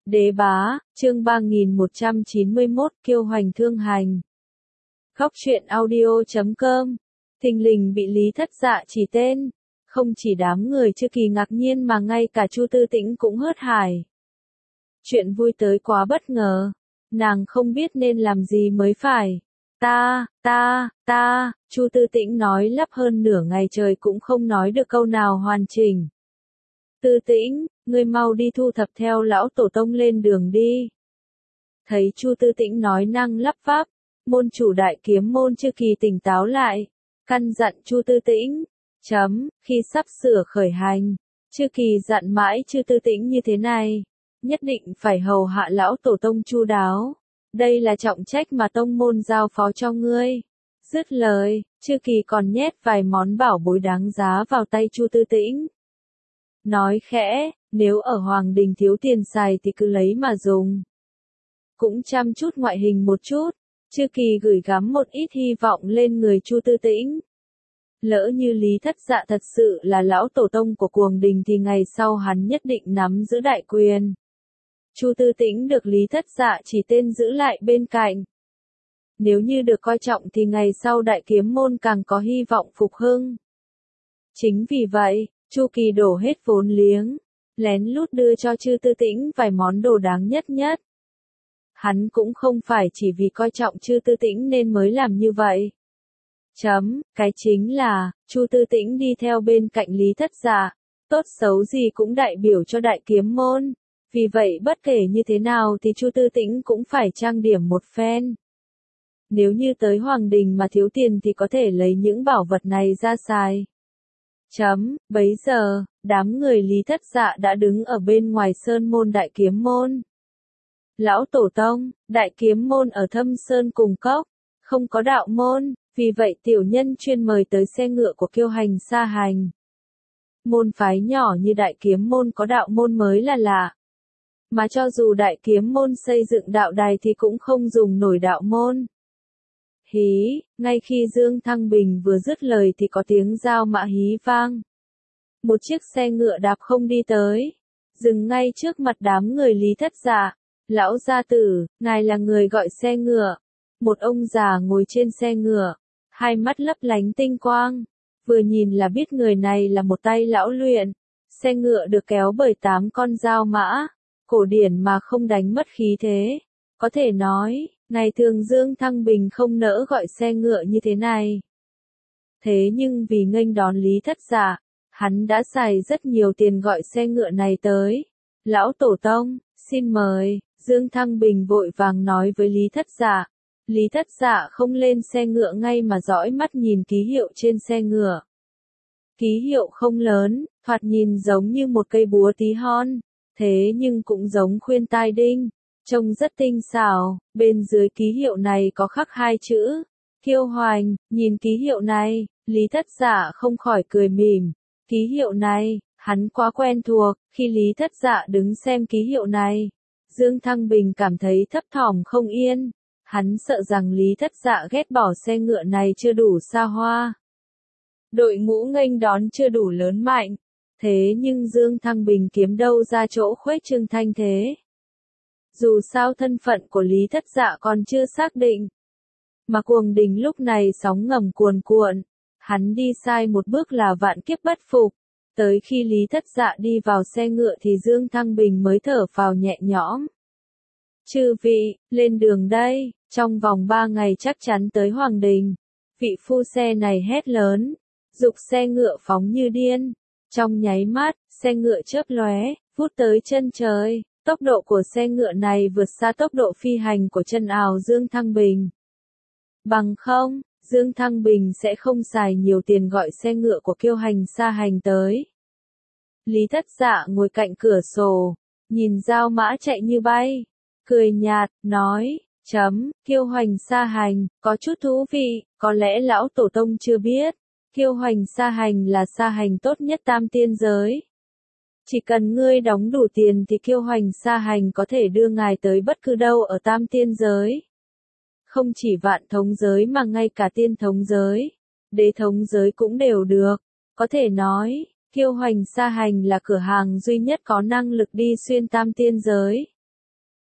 Đế bá, chương 3191, kiêu hoành thương hành. Khóc chuyện audio.com. Thình lình bị Lý Thất Dạ chỉ tên, không chỉ đám người Chư Kỳ ngạc nhiên mà ngay cả Chu Tư Tĩnh cũng hớt hải. Chuyện vui tới quá bất ngờ, nàng không biết nên làm gì mới phải. Chu Tư Tĩnh nói lắp hơn nửa ngày trời cũng không nói được câu nào hoàn chỉnh. Tư Tĩnh, ngươi mau đi thu thập theo lão tổ tông lên đường đi. Thấy Chu Tư Tĩnh nói năng lắp bắp, môn chủ đại kiếm môn Chư Kỳ tỉnh táo lại, căn dặn Chu Tư Tĩnh, khi sắp sửa khởi hành, Chư Kỳ dặn mãi Chu Tư Tĩnh như thế này, nhất định phải hầu hạ lão tổ tông chu đáo, đây là trọng trách mà tông môn giao phó cho ngươi. Dứt lời, Chư Kỳ còn nhét vài món bảo bối đáng giá vào tay Chu Tư Tĩnh. Nói khẽ, nếu ở Hoàng Đình thiếu tiền xài thì cứ lấy mà dùng. Cũng chăm chút ngoại hình một chút, Chư Kỳ gửi gắm một ít hy vọng lên người Chu Tư Tĩnh. Lỡ như Lý Thất Dạ thật sự là lão tổ tông của Cuồng Đình thì ngày sau hắn nhất định nắm giữ đại quyền. Chu Tư Tĩnh được Lý Thất Dạ chỉ tên giữ lại bên cạnh. Nếu như được coi trọng thì ngày sau đại kiếm môn càng có hy vọng phục hưng. Chính vì vậy, Chu Kỳ đổ hết vốn liếng, lén lút đưa cho Chu Tư Tĩnh vài món đồ đáng nhất. Hắn cũng không phải chỉ vì coi trọng Chu Tư Tĩnh nên mới làm như vậy. Cái chính là, Chu Tư Tĩnh đi theo bên cạnh Lý Thất Dạ, tốt xấu gì cũng đại biểu cho đại kiếm môn. Vì vậy bất kể như thế nào thì Chu Tư Tĩnh cũng phải trang điểm một phen. Nếu như tới Hoàng Đình mà thiếu tiền thì có thể lấy những bảo vật này ra xài. Bấy giờ, đám người Lý Thất Dạ đã đứng ở bên ngoài sơn môn đại kiếm môn. Lão tổ tông, đại kiếm môn ở Thâm Sơn cùng cốc, không có đạo môn, vì vậy tiểu nhân chuyên mời tới xe ngựa của kiêu hành xa hành. Môn phái nhỏ như đại kiếm môn có đạo môn mới là lạ. Mà cho dù đại kiếm môn xây dựng đạo đài thì cũng không dùng nổi đạo môn. Hí, ngay khi Dương Thăng Bình vừa dứt lời thì có tiếng dao mã hí vang. Một chiếc xe ngựa đạp không đi tới, dừng ngay trước mặt đám người Lý Thất Dạ. Lão gia tử, ngài là người gọi xe ngựa. Một ông già ngồi trên xe ngựa, hai mắt lấp lánh tinh quang. Vừa nhìn là biết người này là một tay lão luyện. Xe ngựa được kéo bởi 8 con dao mã, cổ điển mà không đánh mất khí thế. Có thể nói, ngày thường Dương Thăng Bình không nỡ gọi xe ngựa như thế này. Thế nhưng vì nghênh đón Lý Thất Dạ, hắn đã xài rất nhiều tiền gọi xe ngựa này tới. Lão tổ tông, xin mời. Dương Thăng Bình vội vàng nói với Lý Thất Dạ. Lý Thất Dạ không lên xe ngựa ngay mà dõi mắt nhìn ký hiệu trên xe ngựa. Ký hiệu không lớn, thoạt nhìn giống như một cây búa tí hon, thế nhưng cũng giống khuyên tai đinh, trông rất tinh xảo. Bên dưới ký hiệu này có khắc 2 chữ, kiêu hoành. Nhìn ký hiệu này, Lý Thất Dạ không khỏi cười mỉm. Ký hiệu này, hắn quá quen thuộc. Khi Lý Thất Dạ đứng xem ký hiệu này, Dương Thăng Bình cảm thấy thấp thỏm không yên. Hắn sợ rằng Lý Thất Dạ ghét bỏ xe ngựa này chưa đủ xa hoa. Đội ngũ nghênh đón chưa đủ lớn mạnh. Thế nhưng Dương Thăng Bình kiếm đâu ra chỗ khuếch trương thanh thế. Dù sao thân phận của Lý Thất Dạ còn chưa xác định. Mà Cuồng Đình lúc này sóng ngầm cuồn cuộn. Hắn đi sai một bước là vạn kiếp bất phục. Tới khi Lý Thất Dạ đi vào xe ngựa thì Dương Thăng Bình mới thở phào nhẹ nhõm. Chư vị, lên đường đây, trong vòng 3 ngày chắc chắn tới Hoàng Đình. Vị phu xe này hét lớn, giục xe ngựa phóng như điên. Trong nháy mắt, xe ngựa chớp lóe, vút tới chân trời. Tốc độ của xe ngựa này vượt xa tốc độ phi hành của chân ào Dương Thăng Bình. Bằng không, Dương Thăng Bình sẽ không xài nhiều tiền gọi xe ngựa của kiêu hành xa hành tới. Lý Thất Dạ ngồi cạnh cửa sổ, nhìn dao mã chạy như bay, cười nhạt, nói, kiêu hoành xa hành, có chút thú vị, có lẽ lão tổ tông chưa biết, kiêu hoành xa hành là xa hành tốt nhất tam tiên giới. Chỉ cần ngươi đóng đủ tiền thì kiêu hoành xa hành có thể đưa ngài tới bất cứ đâu ở tam tiên giới. Không chỉ vạn thống giới mà ngay cả tiên thống giới, đế thống giới cũng đều được. Có thể nói, kiêu hoành xa hành là cửa hàng duy nhất có năng lực đi xuyên tam tiên giới.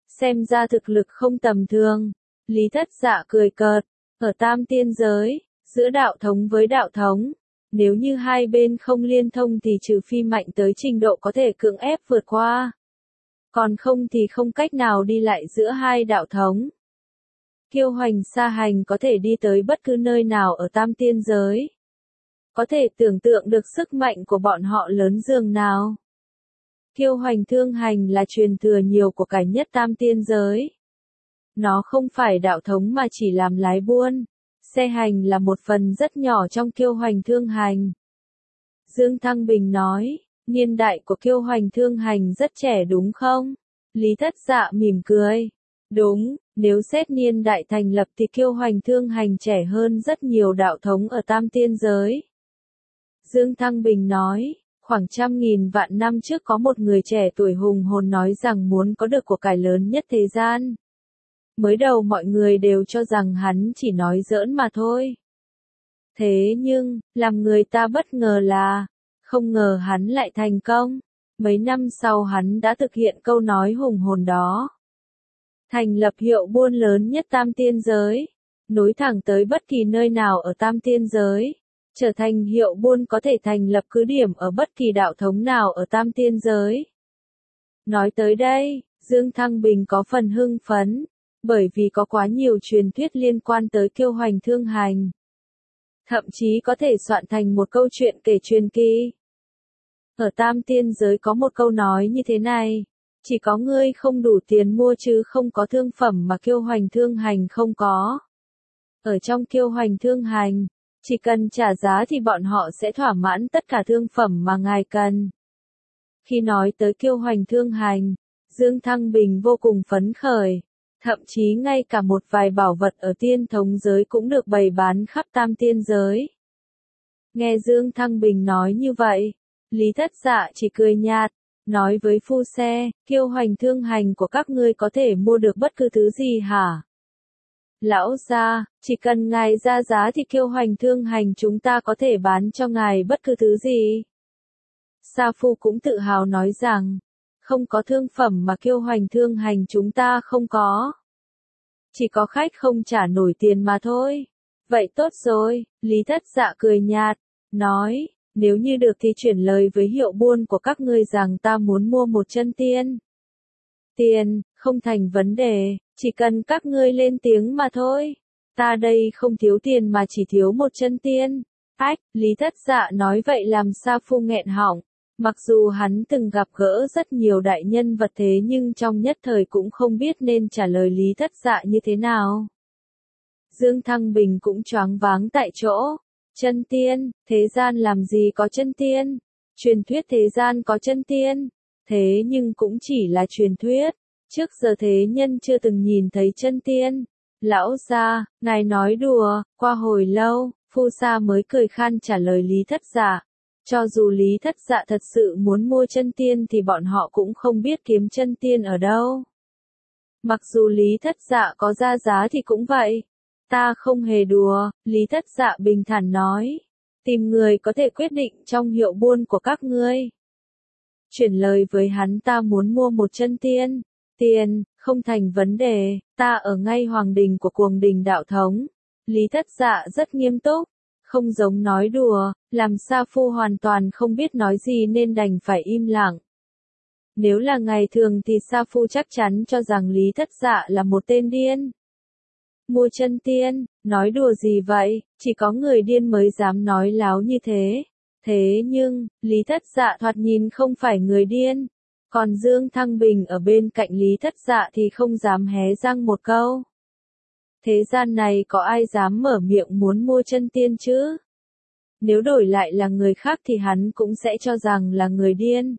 xem ra thực lực không tầm thường. Lý Thất Dạ cười cợt, ở tam tiên giới, giữa đạo thống với đạo thống, nếu như hai bên không liên thông thì trừ phi mạnh tới trình độ có thể cưỡng ép vượt qua. Còn không thì không cách nào đi lại giữa hai đạo thống. Kiêu Hoành Sa Hành có thể đi tới bất cứ nơi nào ở tam tiên giới. Có thể tưởng tượng được sức mạnh của bọn họ lớn dường nào. Kiêu Hoành Thương Hành là truyền thừa nhiều của cải nhất tam tiên giới. Nó không phải đạo thống mà chỉ làm lái buôn. Xe hành là một phần rất nhỏ trong Kiêu Hoành Thương Hành. Dương Thăng Bình nói, niên đại của Kiêu Hoành Thương Hành rất trẻ đúng không? Lý Thất Dạ mỉm cười. Đúng, nếu xét niên đại thành lập thì Kiêu Hoành Thương Hành trẻ hơn rất nhiều đạo thống ở tam tiên giới. Dương Thăng Bình nói, khoảng 100.000 vạn năm trước có một người trẻ tuổi hùng hồn nói rằng muốn có được của cải lớn nhất thế gian. Mới đầu mọi người đều cho rằng hắn chỉ nói giỡn mà thôi. Thế nhưng, làm người ta bất ngờ là, không ngờ hắn lại thành công. Mấy năm sau hắn đã thực hiện câu nói hùng hồn đó. Thành lập hiệu buôn lớn nhất tam tiên giới, nối thẳng tới bất kỳ nơi nào ở tam tiên giới. Trở thành hiệu buôn có thể thành lập cứ điểm ở bất kỳ đạo thống nào ở tam tiên giới. Nói tới đây, Dương Thăng Bình có phần hưng phấn, bởi vì có quá nhiều truyền thuyết liên quan tới Kiêu Hoành Thương Hành. Thậm chí có thể soạn thành một câu chuyện kể truyền kỳ. Ở tam tiên giới có một câu nói như thế này, chỉ có ngươi không đủ tiền mua chứ không có thương phẩm mà Kiêu Hoành Thương Hành không có. Ở trong Kiêu Hoành Thương Hành, chỉ cần trả giá thì bọn họ sẽ thỏa mãn tất cả thương phẩm mà ngài cần. Khi nói tới Kiêu Hoành Thương Hành, Dương Thăng Bình vô cùng phấn khởi. Thậm chí ngay cả một vài bảo vật ở tiên thống giới cũng được bày bán khắp tam tiên giới. Nghe Dương Thăng Bình nói như vậy, Lý Thất Dạ chỉ cười nhạt, nói với phu xe, Kiêu Hoành Thương Hành của các ngươi có thể mua được bất cứ thứ gì hả? Lão gia, chỉ cần ngài ra giá thì Kiêu Hoành Thương Hành chúng ta có thể bán cho ngài bất cứ thứ gì. Sa Phu cũng tự hào nói rằng, không có thương phẩm mà Kiêu Hoành Thương Hành chúng ta không có. Chỉ có khách không trả nổi tiền mà thôi. Vậy tốt rồi, Lý Thất Dạ cười nhạt, nói, nếu như được thì chuyển lời với hiệu buôn của các ngươi rằng ta muốn mua một chân tiên. Tiền, không thành vấn đề, chỉ cần các ngươi lên tiếng mà thôi. Ta đây không thiếu tiền mà chỉ thiếu một chân tiên. Ách, Lý Thất Dạ nói vậy làm Sa Phu nghẹn họng. Mặc dù hắn từng gặp gỡ rất nhiều đại nhân vật thế nhưng trong nhất thời cũng không biết nên trả lời Lý Thất Dạ như thế nào. Dương Thăng Bình cũng choáng váng tại chỗ. Chân tiên, thế gian làm gì có chân tiên? Truyền thuyết thế gian có chân tiên. Thế nhưng cũng chỉ là truyền thuyết. Trước giờ thế nhân chưa từng nhìn thấy chân tiên. Lão gia, ngài nói đùa, qua hồi lâu, Phu Sa mới cười khan trả lời Lý Thất Dạ. Cho dù Lý Thất Dạ thật sự muốn mua chân tiên thì bọn họ cũng không biết kiếm chân tiên ở đâu. Mặc dù Lý Thất Dạ có ra giá thì cũng vậy. Ta không hề đùa, Lý Thất Dạ bình thản nói. Tìm người có thể quyết định trong hiệu buôn của các ngươi. Chuyển lời với hắn ta muốn mua một chân tiên. Tiền, không thành vấn đề, ta ở ngay hoàng đình của Cuồng Đình đạo thống. Lý Thất Dạ rất nghiêm túc. Không giống nói đùa, làm Sa Phu hoàn toàn không biết nói gì nên đành phải im lặng. Nếu là ngày thường thì Sa Phu chắc chắn cho rằng Lý Thất Dạ là một tên điên. Mua chân tiên, nói đùa gì vậy, chỉ có người điên mới dám nói láo như thế. Thế nhưng, Lý Thất Dạ thoạt nhìn không phải người điên. Còn Dương Thăng Bình ở bên cạnh Lý Thất Dạ thì không dám hé răng một câu. Thế gian này có ai dám mở miệng muốn mua chân tiên chứ? Nếu đổi lại là người khác thì hắn cũng sẽ cho rằng là người điên.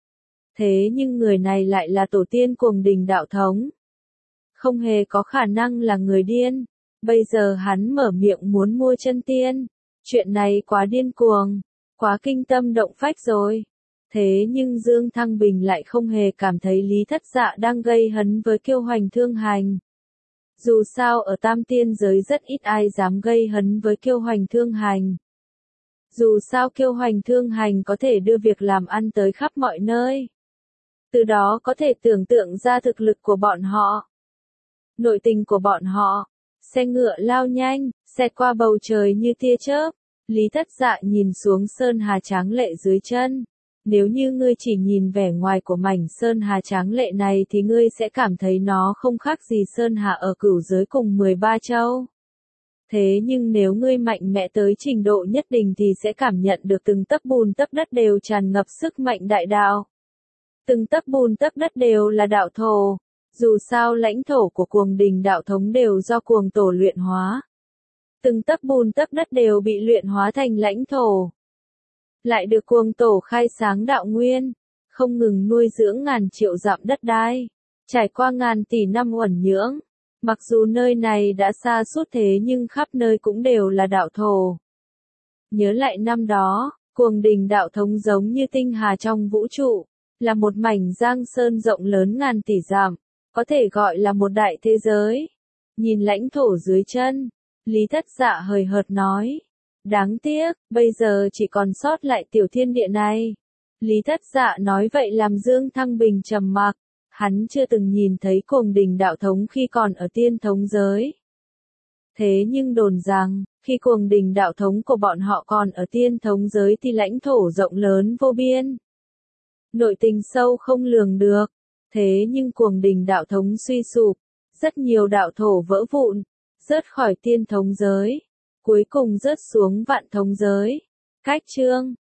Thế nhưng người này lại là tổ tiên Cuồng Đình đạo thống. Không hề có khả năng là người điên. Bây giờ hắn mở miệng muốn mua chân tiên. Chuyện này quá điên cuồng, quá kinh tâm động phách rồi. Thế nhưng Dương Thăng Bình lại không hề cảm thấy Lý Thất Dạ đang gây hấn với Kiêu Hoành Thương Hành. Dù sao ở tam tiên giới rất ít ai dám gây hấn với Kiêu Hoành Thương Hành. Dù sao Kiêu Hoành Thương Hành có thể đưa việc làm ăn tới khắp mọi nơi. Từ đó có thể tưởng tượng ra thực lực của bọn họ. Nội tình của bọn họ. Xe ngựa lao nhanh, xẹt qua bầu trời như tia chớp. Lý Thất Dạ nhìn xuống sơn hà tráng lệ dưới chân. Nếu như ngươi chỉ nhìn vẻ ngoài của mảnh sơn hà tráng lệ này thì ngươi sẽ cảm thấy nó không khác gì sơn hà ở cửu giới cùng 13 châu. Thế nhưng nếu ngươi mạnh mẽ tới trình độ nhất định thì sẽ cảm nhận được từng tấc bùn tấc đất đều tràn ngập sức mạnh đại đạo. Từng tấc bùn tấc đất đều là đạo thổ. Dù sao lãnh thổ của cuồng đình đạo thống đều do cuồng tổ luyện hóa. Từng tấc bùn tấc đất đều bị luyện hóa thành lãnh thổ. Lại được cuồng tổ khai sáng đạo nguyên, không ngừng nuôi dưỡng ngàn triệu dặm đất đai, trải qua ngàn tỷ năm uẩn nhưỡng. Mặc dù nơi này đã xa suốt thế nhưng khắp nơi cũng đều là đạo thổ. Nhớ lại năm đó, cuồng đình đạo thống giống như tinh hà trong vũ trụ, là một mảnh giang sơn rộng lớn ngàn tỷ dặm, có thể gọi là một đại thế giới. Nhìn lãnh thổ dưới chân, Lý Thất Dạ hời hợt nói. Đáng tiếc, bây giờ chỉ còn sót lại tiểu thiên địa này. Lý Thất Dạ nói vậy làm Dương Thăng Bình trầm mặc. Hắn chưa từng nhìn thấy cuồng đình đạo thống khi còn ở tiên thống giới. Thế nhưng đồn rằng, khi cuồng đình đạo thống của bọn họ còn ở tiên thống giới thì lãnh thổ rộng lớn vô biên. Nội tình sâu không lường được. Thế nhưng cuồng đình đạo thống suy sụp, rất nhiều đạo thổ vỡ vụn, rớt khỏi tiên thống giới, cuối cùng rớt xuống vạn thống giới. Cách chương